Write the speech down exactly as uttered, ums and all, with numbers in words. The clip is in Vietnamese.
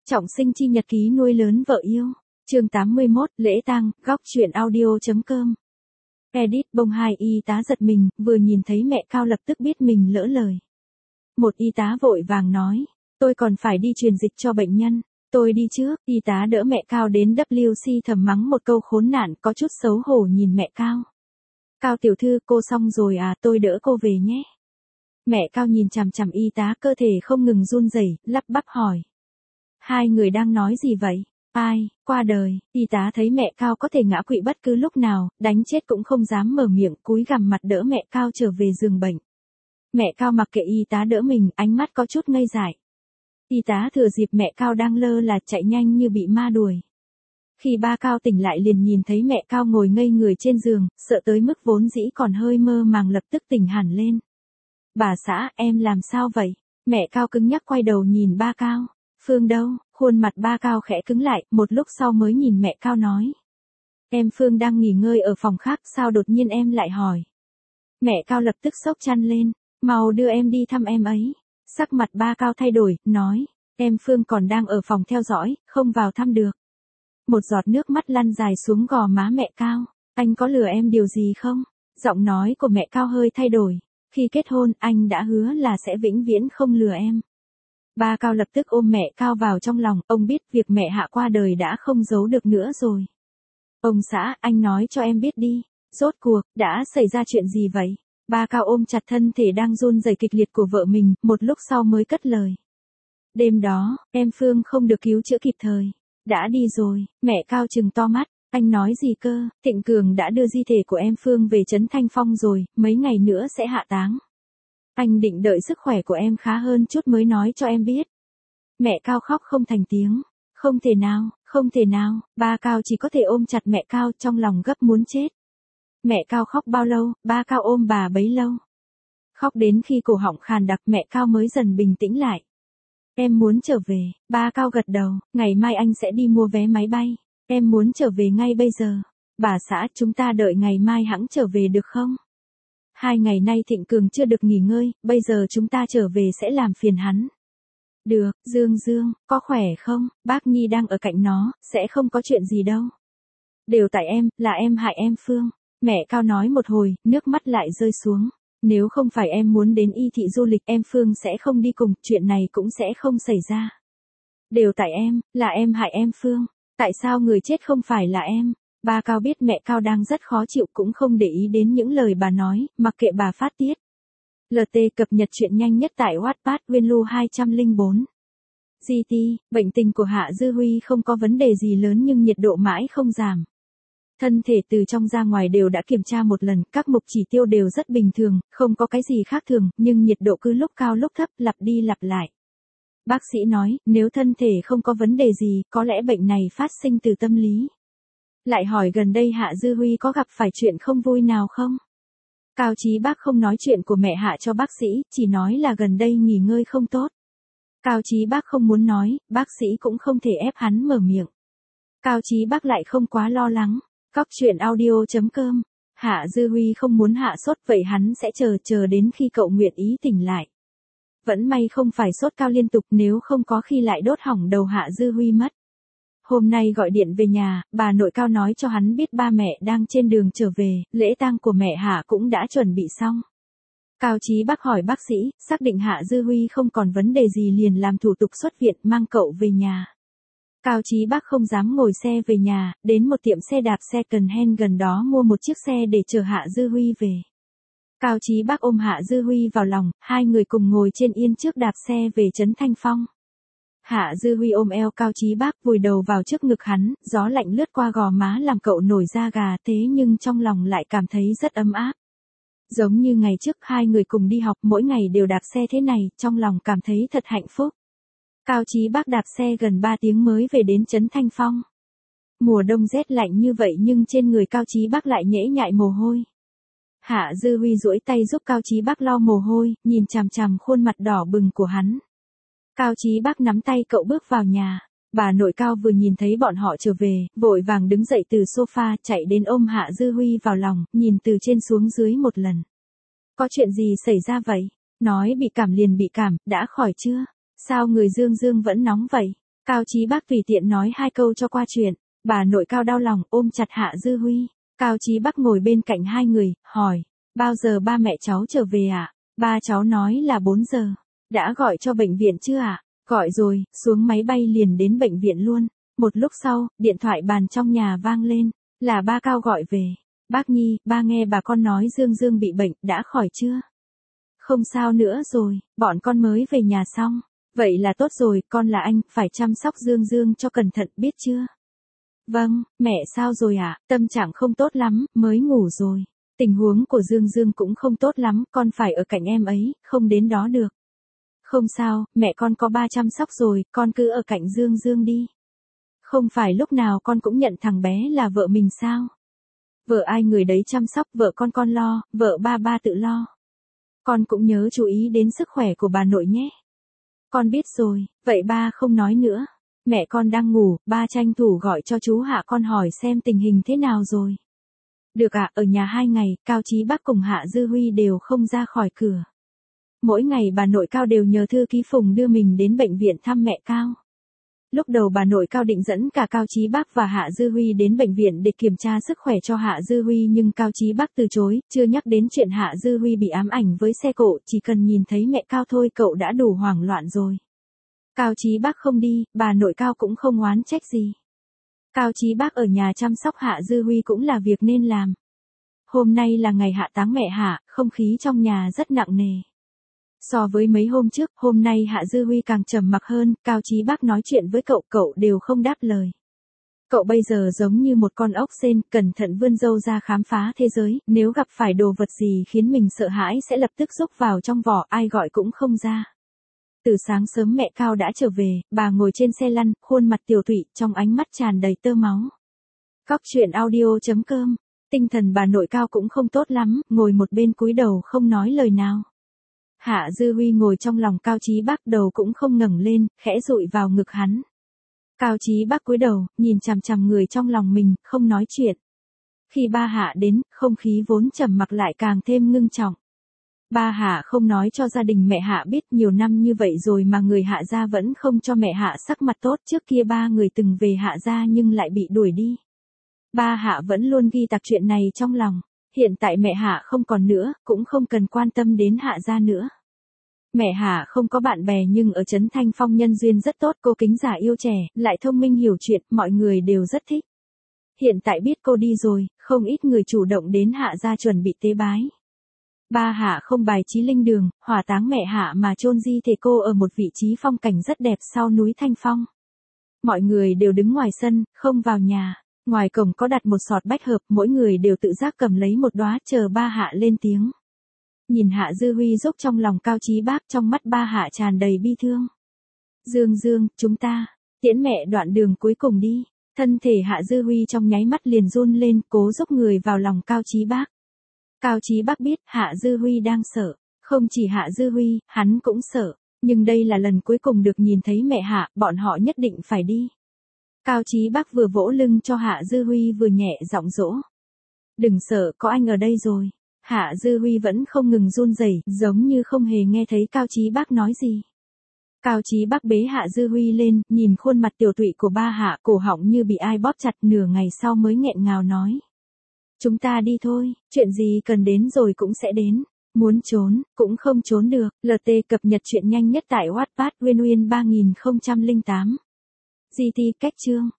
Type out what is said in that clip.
Trọng sinh chi nhật ký nuôi lớn vợ yêu. Chương tám mươi mốt, lễ tang, góc truyện audio.com. Edit bông hai y tá giật mình, vừa nhìn thấy mẹ Cao lập tức biết mình lỡ lời. Một y tá vội vàng nói, tôi còn phải đi truyền dịch cho bệnh nhân, tôi đi trước. Y tá đỡ mẹ Cao đến vê kép xê thầm mắng một câu khốn nạn, có chút xấu hổ nhìn mẹ Cao. Cao tiểu thư, cô xong rồi à, tôi đỡ cô về nhé. Mẹ Cao nhìn chằm chằm y tá, cơ thể không ngừng run rẩy, lắp bắp hỏi. Hai người đang nói gì vậy? Ai, qua đời? Y tá thấy mẹ Cao có thể ngã quỵ bất cứ lúc nào, đánh chết cũng không dám mở miệng, cúi gằm mặt đỡ mẹ Cao trở về giường bệnh. Mẹ Cao mặc kệ y tá đỡ mình, ánh mắt có chút ngây dại. Y tá thừa dịp mẹ Cao đang lơ là chạy nhanh như bị ma đuổi. Khi ba Cao tỉnh lại liền nhìn thấy mẹ Cao ngồi ngây người trên giường, sợ tới mức vốn dĩ còn hơi mơ màng lập tức tỉnh hẳn lên. Bà xã, em làm sao vậy? Mẹ Cao cứng nhắc quay đầu nhìn ba Cao. Phương đâu? Khuôn mặt ba Cao khẽ cứng lại, một lúc sau mới nhìn mẹ Cao nói. Em Phương đang nghỉ ngơi ở phòng khác, sao đột nhiên em lại hỏi? Mẹ Cao lập tức sốc chăn lên, mau đưa em đi thăm em ấy. Sắc mặt ba Cao thay đổi, nói, em Phương còn đang ở phòng theo dõi, không vào thăm được. Một giọt nước mắt lăn dài xuống gò má mẹ Cao, anh có lừa em điều gì không? Giọng nói của mẹ Cao hơi thay đổi, khi kết hôn anh đã hứa là sẽ vĩnh viễn không lừa em. Ba Cao lập tức ôm mẹ Cao vào trong lòng, ông biết việc mẹ Hạ qua đời đã không giấu được nữa rồi. Ông xã, anh nói cho em biết đi, rốt cuộc, đã xảy ra chuyện gì vậy? Ba Cao ôm chặt thân thể đang run rẩy kịch liệt của vợ mình, một lúc sau mới cất lời. Đêm đó, em Phương không được cứu chữa kịp thời, đã đi rồi. Mẹ Cao trừng to mắt, anh nói gì cơ? Thịnh Cường đã đưa di thể của em Phương về trấn Thanh Phong rồi, mấy ngày nữa sẽ hạ táng. Anh định đợi sức khỏe của em khá hơn chút mới nói cho em biết. Mẹ Cao khóc không thành tiếng. Không thể nào, không thể nào, ba Cao chỉ có thể ôm chặt mẹ Cao trong lòng gấp muốn chết. Mẹ Cao khóc bao lâu, ba Cao ôm bà bấy lâu. Khóc đến khi cổ họng khàn đặc mẹ Cao mới dần bình tĩnh lại. Em muốn trở về, ba Cao gật đầu, ngày mai anh sẽ đi mua vé máy bay. Em muốn trở về ngay bây giờ. Bà xã, chúng ta đợi ngày mai hẵng trở về được không? Hai ngày nay Thịnh Cường chưa được nghỉ ngơi, bây giờ chúng ta trở về sẽ làm phiền hắn. Được, Dương Dương, có khỏe không? Bác Nhi đang ở cạnh nó, sẽ không có chuyện gì đâu. Đều tại em, là em hại em Phương. Mẹ Cao nói một hồi, nước mắt lại rơi xuống. Nếu không phải em muốn đến y thị du lịch em Phương sẽ không đi cùng, chuyện này cũng sẽ không xảy ra. Đều tại em, là em hại em Phương. Tại sao người chết không phải là em? Ba Cao biết mẹ Cao đang rất khó chịu cũng không để ý đến những lời bà nói, mặc kệ bà phát tiết. lờ tê cập nhật chuyện nhanh nhất tại Wattpad Winlu hai không bốn. giê tê, bệnh tình của Hạ Dư Huy không có vấn đề gì lớn nhưng nhiệt độ mãi không giảm. Thân thể từ trong ra ngoài đều đã kiểm tra một lần, các mục chỉ tiêu đều rất bình thường, không có cái gì khác thường, nhưng nhiệt độ cứ lúc cao lúc thấp, lặp đi lặp lại. Bác sĩ nói, nếu thân thể không có vấn đề gì, có lẽ bệnh này phát sinh từ tâm lý. Lại hỏi gần đây Hạ Dư Huy có gặp phải chuyện không vui nào không? Cao Chí Bác không nói chuyện của mẹ Hạ cho bác sĩ, chỉ nói là gần đây nghỉ ngơi không tốt. Cao Chí Bác không muốn nói, bác sĩ cũng không thể ép hắn mở miệng. Cao Chí Bác lại không quá lo lắng. Góc truyện audio.com. Hạ Dư Huy không muốn hạ sốt vậy hắn sẽ chờ chờ đến khi cậu nguyện ý tỉnh lại. Vẫn may không phải sốt cao liên tục nếu không có khi lại đốt hỏng đầu Hạ Dư Huy mất. Hôm nay gọi điện về nhà, bà nội Cao nói cho hắn biết ba mẹ đang trên đường trở về, lễ tang của mẹ Hạ cũng đã chuẩn bị xong. Cao Chí Bác hỏi bác sĩ, xác định Hạ Dư Huy không còn vấn đề gì liền làm thủ tục xuất viện mang cậu về nhà. Cao Chí Bác không dám ngồi xe về nhà, đến một tiệm xe đạp second hand gần đó mua một chiếc xe để chở Hạ Dư Huy về. Cao Chí Bác ôm Hạ Dư Huy vào lòng, hai người cùng ngồi trên yên trước đạp xe về trấn Thanh Phong. Hạ Dư Huy ôm eo Cao Chí Bác vùi đầu vào trước ngực hắn, gió lạnh lướt qua gò má làm cậu nổi da gà thế nhưng trong lòng lại cảm thấy rất ấm áp. Giống như ngày trước hai người cùng đi học mỗi ngày đều đạp xe thế này, trong lòng cảm thấy thật hạnh phúc. Cao Chí Bác đạp xe gần ba tiếng mới về đến trấn Thanh Phong. Mùa đông rét lạnh như vậy nhưng trên người Cao Chí Bác lại nhễ nhại mồ hôi. Hạ Dư Huy duỗi tay giúp Cao Chí Bác lau mồ hôi, nhìn chằm chằm khuôn mặt đỏ bừng của hắn. Cao Chí Bác nắm tay cậu bước vào nhà. Bà nội Cao vừa nhìn thấy bọn họ trở về, vội vàng đứng dậy từ sofa chạy đến ôm Hạ Dư Huy vào lòng, nhìn từ trên xuống dưới một lần. Có chuyện gì xảy ra vậy? Nói bị cảm liền bị cảm, đã khỏi chưa? Sao người Dương Dương vẫn nóng vậy? Cao Chí Bác tùy tiện nói hai câu cho qua chuyện, bà nội Cao đau lòng ôm chặt Hạ Dư Huy. Cao Chí Bác ngồi bên cạnh hai người, hỏi, bao giờ ba mẹ cháu trở về ạ? À? Ba cháu nói là bốn giờ. Đã gọi cho bệnh viện chưa ạ? À? Gọi rồi, xuống máy bay liền đến bệnh viện luôn. Một lúc sau, điện thoại bàn trong nhà vang lên, là ba Cao gọi về. Bác Nhi, ba nghe bà con nói Dương Dương bị bệnh, đã khỏi chưa? Không sao nữa rồi, bọn con mới về nhà xong. Vậy là tốt rồi, con là anh, phải chăm sóc Dương Dương cho cẩn thận, biết chưa? Vâng, mẹ sao rồi ạ? À? Tâm trạng không tốt lắm, mới ngủ rồi. Tình huống của Dương Dương cũng không tốt lắm, con phải ở cạnh em ấy, không đến đó được. Không sao, mẹ con có ba chăm sóc rồi, con cứ ở cạnh Dương Dương đi. Không phải lúc nào con cũng nhận thằng bé là vợ mình sao? Vợ ai người đấy chăm sóc, vợ con con lo, vợ ba ba tự lo. Con cũng nhớ chú ý đến sức khỏe của bà nội nhé. Con biết rồi, vậy ba không nói nữa. Mẹ con đang ngủ, ba tranh thủ gọi cho chú Hạ con hỏi xem tình hình thế nào rồi. Được ạ, à, ở nhà hai ngày, Cao Chí Bác cùng Hạ Dư Huy đều không ra khỏi cửa. Mỗi ngày bà nội Cao đều nhờ thư ký Phùng đưa mình đến bệnh viện thăm mẹ Cao. Lúc đầu bà nội Cao định dẫn cả Cao Chí Bác và Hạ Dư Huy đến bệnh viện để kiểm tra sức khỏe cho Hạ Dư Huy nhưng Cao Chí Bác từ chối, chưa nhắc đến chuyện Hạ Dư Huy bị ám ảnh với xe cộ, chỉ cần nhìn thấy mẹ Cao thôi cậu đã đủ hoảng loạn rồi. Cao Chí Bác không đi, bà nội Cao cũng không oán trách gì. Cao Chí Bác ở nhà chăm sóc Hạ Dư Huy cũng là việc nên làm. Hôm nay là ngày hạ táng mẹ Hạ, không khí trong nhà rất nặng nề. So với mấy hôm trước, hôm nay Hạ Dư Huy càng trầm mặc hơn, Cao Chí Bác nói chuyện với cậu, cậu đều không đáp lời. Cậu bây giờ giống như một con ốc sên, cẩn thận vươn râu ra khám phá thế giới, nếu gặp phải đồ vật gì khiến mình sợ hãi sẽ lập tức rúc vào trong vỏ, ai gọi cũng không ra. Từ sáng sớm mẹ Cao đã trở về, bà ngồi trên xe lăn, khuôn mặt tiều tụy, trong ánh mắt tràn đầy tơ máu. Góc truyện audio chấm com, tinh thần bà nội Cao cũng không tốt lắm, ngồi một bên cúi đầu không nói lời nào. Hạ Dư Huy ngồi trong lòng Cao Chí Bác, đầu cũng không ngẩng lên, khẽ dụi vào ngực hắn. Cao Chí Bác cúi đầu, nhìn chằm chằm người trong lòng mình, không nói chuyện. Khi ba Hạ đến, không khí vốn trầm mặc lại càng thêm ngưng trọng. Ba Hạ không nói cho gia đình mẹ Hạ biết, nhiều năm như vậy rồi mà người Hạ gia vẫn không cho mẹ Hạ sắc mặt tốt, trước kia ba người từng về Hạ gia nhưng lại bị đuổi đi. Ba Hạ vẫn luôn ghi tạc chuyện này trong lòng. Hiện tại mẹ Hạ không còn nữa, cũng không cần quan tâm đến Hạ gia nữa. Mẹ Hạ không có bạn bè nhưng ở Trấn Thanh Phong nhân duyên rất tốt, cô kính giả yêu trẻ, lại thông minh hiểu chuyện, mọi người đều rất thích. Hiện tại biết cô đi rồi, không ít người chủ động đến Hạ gia chuẩn bị tế bái. Ba Hạ không bài trí linh đường, hỏa táng mẹ Hạ mà chôn di thể cô ở một vị trí phong cảnh rất đẹp sau núi Thanh Phong. Mọi người đều đứng ngoài sân, không vào nhà. Ngoài cổng có đặt một sọt bách hợp, mỗi người đều tự giác cầm lấy một đóa, chờ ba Hạ lên tiếng. Nhìn Hạ Dư Huy rúc trong lòng Cao Chí Bác, trong mắt ba Hạ tràn đầy bi thương. Dương Dương, chúng ta, tiễn mẹ đoạn đường cuối cùng đi. Thân thể Hạ Dư Huy trong nháy mắt liền run lên, cố dốc người vào lòng Cao Chí Bác. Cao Chí Bác biết Hạ Dư Huy đang sợ, không chỉ Hạ Dư Huy, hắn cũng sợ, nhưng đây là lần cuối cùng được nhìn thấy mẹ Hạ, bọn họ nhất định phải đi. Cao Chí Bác vừa vỗ lưng cho Hạ Dư Huy vừa nhẹ giọng dỗ. Đừng sợ, có anh ở đây rồi. Hạ Dư Huy vẫn không ngừng run rẩy, giống như không hề nghe thấy Cao Chí Bác nói gì. Cao Chí Bác bế Hạ Dư Huy lên, nhìn khuôn mặt tiều tụy của ba Hạ, cổ họng như bị ai bóp chặt, nửa ngày sau mới nghẹn ngào nói. Chúng ta đi thôi, chuyện gì cần đến rồi cũng sẽ đến. Muốn trốn, cũng không trốn được. lờ tê cập nhật chuyện nhanh nhất tại Wattpad Nguyên Nguyên ba nghìn không trăm lẻ tám. giê tê cách chương